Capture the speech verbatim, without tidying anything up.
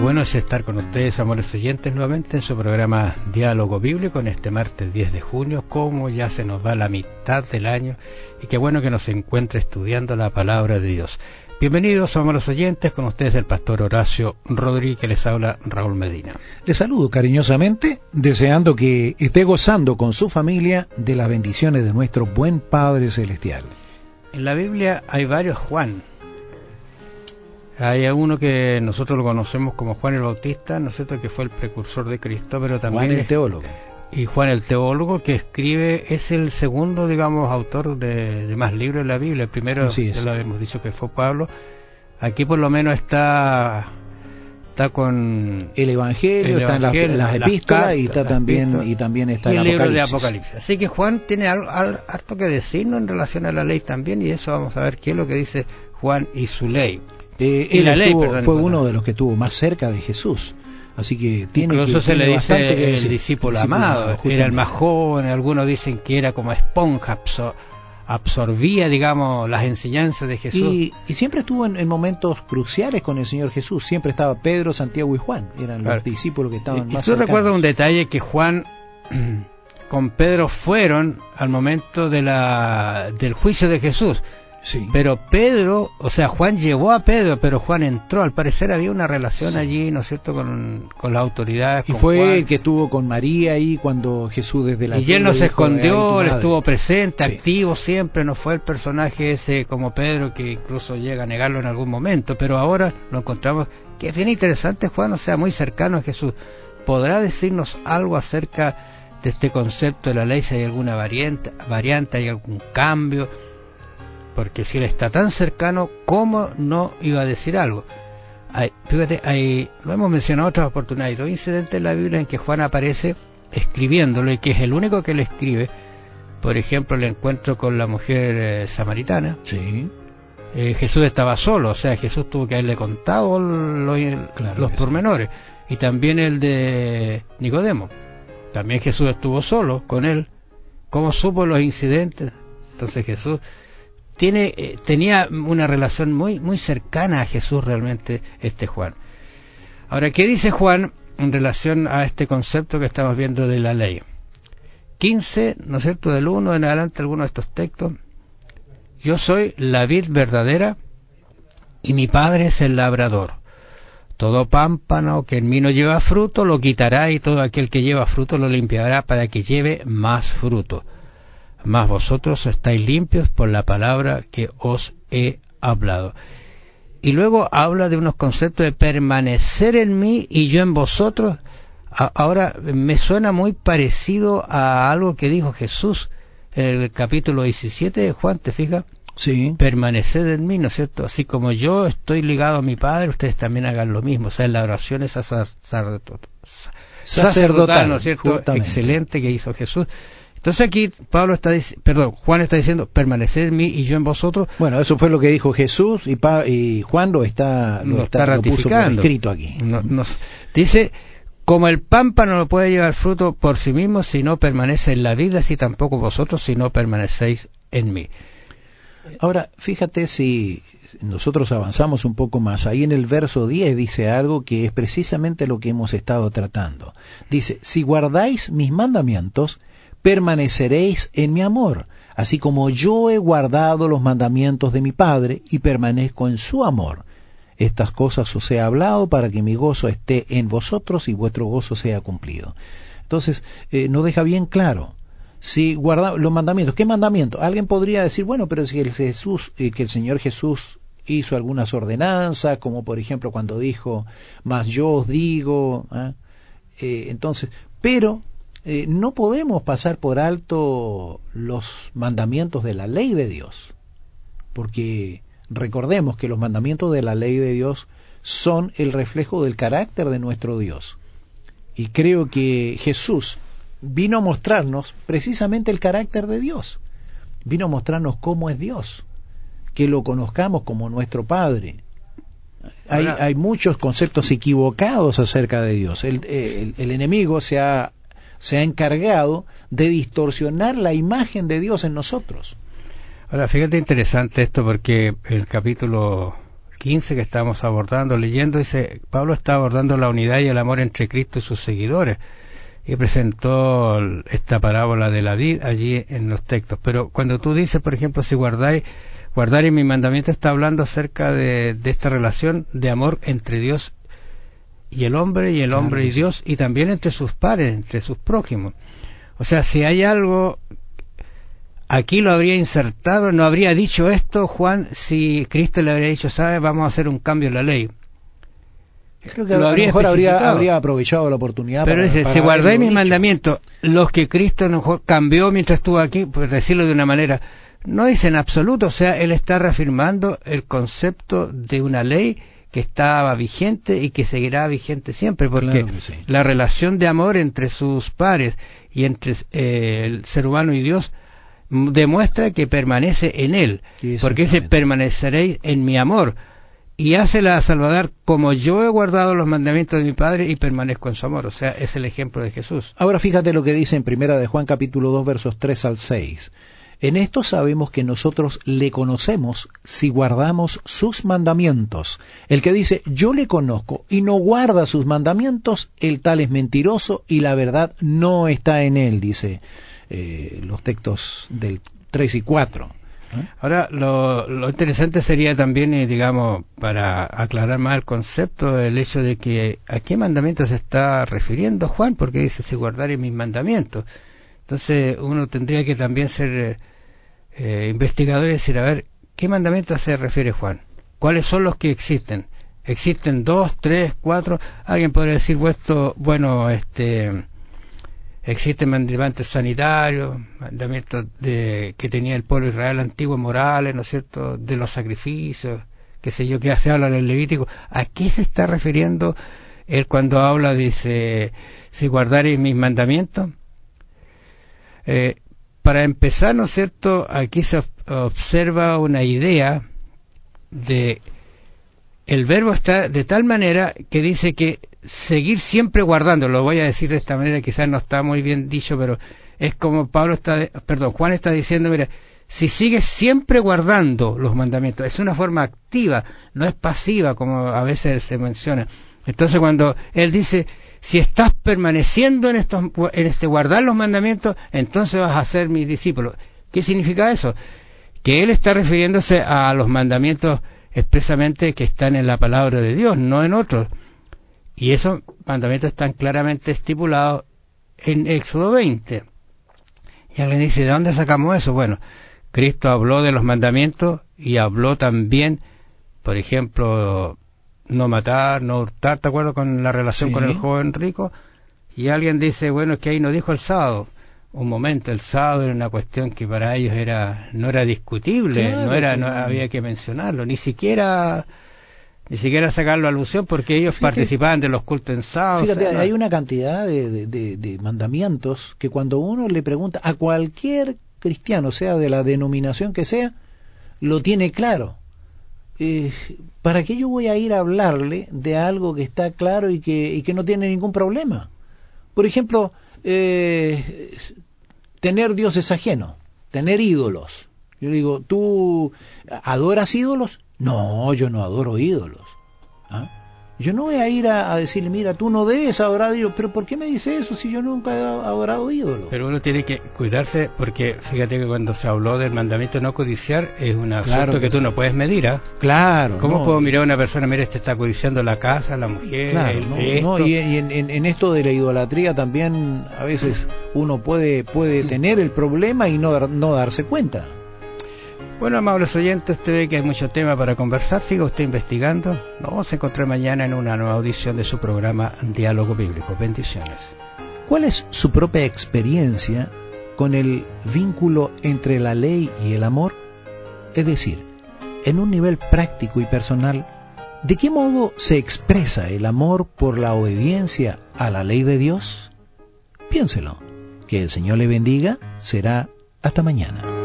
bueno es estar con ustedes, amores oyentes, nuevamente en su programa Diálogo Bíblico en este martes diez de junio, como ya se nos va la mitad del año, y qué bueno que nos encuentre estudiando la palabra de Dios. Bienvenidos, amores oyentes, con ustedes el pastor Horacio Rodríguez, que les habla Raúl Medina. Les saludo cariñosamente, deseando que esté gozando con su familia de las bendiciones de nuestro buen Padre Celestial. En la Biblia hay varios Juan. Hay uno que nosotros lo conocemos como Juan el Bautista, ¿no es cierto?, que fue el precursor de Cristo, pero también Juan el teólogo. Y Juan el teólogo, que escribe, es el segundo, digamos, autor de, de más libros de la Biblia. El primero, ya lo hemos dicho, que fue Pablo. Aquí por lo menos está está con el Evangelio, el están las, las epístolas, cartas, y está también epístolas, y también está y el, el libro Apocalipsis. de Apocalipsis. Así que Juan tiene algo, algo, harto que decirnos en relación a la ley también, y eso vamos a ver qué es lo que dice Juan y su ley. Eh, y él la estuvo, ley, perdón, fue perdón. uno de los que estuvo más cerca de Jesús, así que tiene incluso que, se tiene le dice el decir, discípulo amado, amado era el más joven, algunos dicen que era como esponja, absor absorbía, digamos, las enseñanzas de Jesús. Y, y siempre estuvo en, en momentos cruciales con el Señor Jesús, siempre estaba Pedro, Santiago y Juan, eran claro. los discípulos que estaban y, más y tú cercanos. recuerdas un detalle, que Juan con Pedro fueron al momento de la del juicio de Jesús. Sí. Pero Pedro, o sea, Juan llevó a Pedro, pero Juan entró. Al parecer había una relación sí. allí, ¿no es cierto?, con, con las autoridades. Y con fue Juan. el que estuvo con María ahí cuando Jesús desde la... Y él no se escondió, él estuvo presente, sí. activo siempre, no fue el personaje ese como Pedro que incluso llega a negarlo en algún momento, pero ahora lo encontramos, que es bien interesante, Juan, o sea, muy cercano a Jesús. ¿Podrá decirnos algo acerca de este concepto de la ley, si hay alguna variante, variante hay algún cambio? Porque si él está tan cercano, ¿cómo no iba a decir algo? Hay, fíjate, hay, lo hemos mencionado en otras oportunidades, hay dos incidentes en la Biblia en que Juan aparece escribiéndolo, y que es el único que le escribe. Por ejemplo, el encuentro con la mujer eh, samaritana. Sí. Eh, Jesús estaba solo, o sea, Jesús tuvo que haberle contado lo, claro los pormenores. Sí. Y también el de Nicodemo. También Jesús estuvo solo con él. ¿Cómo supo los incidentes? Entonces Jesús... Tiene, eh, tenía una relación muy muy cercana a Jesús realmente este Juan. Ahora, ¿qué dice Juan en relación a este concepto que estamos viendo de la ley? quince, ¿no es cierto?, del uno en adelante, algunos de estos textos. Yo soy la vid verdadera y mi Padre es el labrador. Todo pámpano que en mí no lleva fruto lo quitará, y todo aquel que lleva fruto lo limpiará para que lleve más fruto. Mas vosotros estáis limpios por la palabra que os he hablado. Y luego habla de unos conceptos de permanecer en mí y yo en vosotros. A- ahora me suena muy parecido a algo que dijo Jesús en el capítulo diecisiete de Juan, ¿te fijas? Sí. Permaneced en mí, ¿no es cierto? Así como yo estoy ligado a mi Padre, ustedes también hagan lo mismo. O sea, la oración es sacerdotal, sacerdotal, ¿no es cierto? Justamente. Excelente que hizo Jesús. Entonces aquí Pablo está, perdón, Juan está diciendo, permaneced en mí y yo en vosotros. Bueno, eso fue lo que dijo Jesús, y, pa, y Juan lo está, lo lo está, está ratificando. Lo puso por escrito aquí. No, nos, dice, como el pámpano no puede llevar fruto por sí mismo si no permanece en la vida, así tampoco vosotros si no permanecéis en mí. Ahora, fíjate si nosotros avanzamos un poco más. Ahí en el verso diez dice algo que es precisamente lo que hemos estado tratando. Dice, si guardáis mis mandamientos, permaneceréis en mi amor, así como yo he guardado los mandamientos de mi Padre y permanezco en su amor. Estas cosas os he hablado para que mi gozo esté en vosotros y vuestro gozo sea cumplido. Entonces, eh, nos deja bien claro, si guardamos los mandamientos, ¿qué mandamientos? Alguien podría decir, bueno, pero si el Jesús, eh, que el Señor Jesús hizo algunas ordenanzas, como por ejemplo cuando dijo, mas yo os digo, ¿eh? Eh, entonces, pero... Eh, no podemos pasar por alto los mandamientos de la ley de Dios, porque recordemos que los mandamientos de la ley de Dios son el reflejo del carácter de nuestro Dios. Y creo que Jesús vino a mostrarnos precisamente el carácter de Dios, vino a mostrarnos cómo es Dios, que lo conozcamos como nuestro Padre. Hay, hay muchos conceptos equivocados acerca de Dios. El, el, el enemigo se ha se ha encargado de distorsionar la imagen de Dios en nosotros. Ahora, fíjate, interesante esto, porque el capítulo quince que estamos abordando, leyendo, dice, Pablo está abordando la unidad y el amor entre Cristo y sus seguidores, y presentó esta parábola de la vid allí en los textos. Pero cuando tú dices, por ejemplo, si guardáis, guardar en mi mandamiento, está hablando acerca de, de esta relación de amor entre Dios y el hombre, y el hombre claro, y Dios, y también entre sus pares, entre sus prójimos. O sea, si hay algo, aquí lo habría insertado, no habría dicho esto Juan si Cristo le habría dicho, ¿sabes? Vamos a hacer un cambio en la ley. Creo que lo a habría lo mejor habría, habría aprovechado la oportunidad. Pero para, dice, para si guardáis mis dicho. mandamientos, los que Cristo a lo mejor cambió mientras estuvo aquí, por decirlo de una manera, no dice en absoluto, o sea, él está reafirmando el concepto de una ley que estaba vigente y que seguirá vigente siempre, porque claro sí. la relación de amor entre sus pares y entre eh, el ser humano y Dios demuestra que permanece en él, porque dice, permaneceréis en mi amor, y hácela a Salvador como yo he guardado los mandamientos de mi Padre y permanezco en su amor. O sea, es el ejemplo de Jesús. Ahora fíjate lo que dice en Primera de Juan capítulo dos versos tres al seis. En esto sabemos que nosotros le conocemos si guardamos sus mandamientos. El que dice, yo le conozco y no guarda sus mandamientos, el tal es mentiroso y la verdad no está en él, dice eh, los textos del tres y cuatro. ¿Eh? Ahora, lo, lo interesante sería también, eh, digamos, para aclarar más el concepto, el hecho de que a qué mandamientos se está refiriendo Juan, porque dice, si guardaré mis mandamientos. Entonces uno tendría que también ser eh, eh, investigador y decir, a ver, ¿qué mandamientos se refiere Juan? ¿Cuáles son los que existen? ¿Existen dos, tres, cuatro? Alguien podría decir, bueno, bueno este, existen mandamientos sanitarios, mandamientos de, que tenía el pueblo de Israel antiguo, morales, ¿no es cierto?, de los sacrificios, qué sé yo, que se habla en el Levítico. ¿A qué se está refiriendo él cuando habla, dice, si guardaréis mis mandamientos? Eh, para empezar, ¿no es cierto?, aquí se observa una idea de el verbo está de tal manera que dice que seguir siempre guardando, lo voy a decir de esta manera, quizás no está muy bien dicho, pero es como Pablo está, perdón, Juan está diciendo, mira, si sigues siempre guardando los mandamientos, es una forma activa, no es pasiva como a veces se menciona. Entonces cuando él dice, si estás permaneciendo en estos, en este guardar los mandamientos, entonces vas a ser mi discípulo. ¿Qué significa eso? Que él está refiriéndose a los mandamientos expresamente que están en la palabra de Dios, no en otros. Y esos mandamientos están claramente estipulados en Éxodo veinte. Y alguien dice, ¿de dónde sacamos eso? Bueno, Cristo habló de los mandamientos y habló también, por ejemplo, no matar, no hurtar, ¿te acuerdas con la relación sí. con el joven rico? Y alguien dice, bueno, es que ahí no dijo el sábado. Un momento, el sábado era una cuestión que para ellos era no era discutible, claro, no era sí. no había que mencionarlo, ni siquiera ni siquiera sacarlo a alusión, porque ellos fíjate, participaban de los cultos en sábado. Fíjate, o sea, hay no. una cantidad de, de, de, de mandamientos que cuando uno le pregunta a cualquier cristiano, sea de la denominación que sea, lo tiene claro. Eh, ¿Para qué yo voy a ir a hablarle de algo que está claro y que, y que no tiene ningún problema? Por ejemplo, eh, tener dioses ajenos, tener ídolos. Yo digo, ¿tú adoras ídolos? No, yo no adoro ídolos. ¿Ah? Yo no voy a ir a, a decirle, mira, tú no debes adorar a Dios, pero ¿por qué me dice eso si yo nunca he adorado ídolos? Pero uno tiene que cuidarse, porque fíjate que cuando se habló del mandamiento no codiciar, es un asunto claro que, que tú sí. no puedes medir, ¿ah? ¿eh? Claro. ¿Cómo no. puedo mirar a una persona, mira, este está codiciando la casa, la mujer, claro, el, no, esto? No, y, y en, en, en esto de la idolatría también a veces uno puede, puede tener el problema y no, no darse cuenta. Bueno, amables oyentes, usted ve que hay mucho tema para conversar, siga usted investigando. Nos vamos a encontrar mañana en una nueva audición de su programa Diálogo Bíblico. Bendiciones. ¿Cuál es su propia experiencia con el vínculo entre la ley y el amor? Es decir, en un nivel práctico y personal, ¿de qué modo se expresa el amor por la obediencia a la ley de Dios? Piénselo. Que el Señor le bendiga. Será hasta mañana.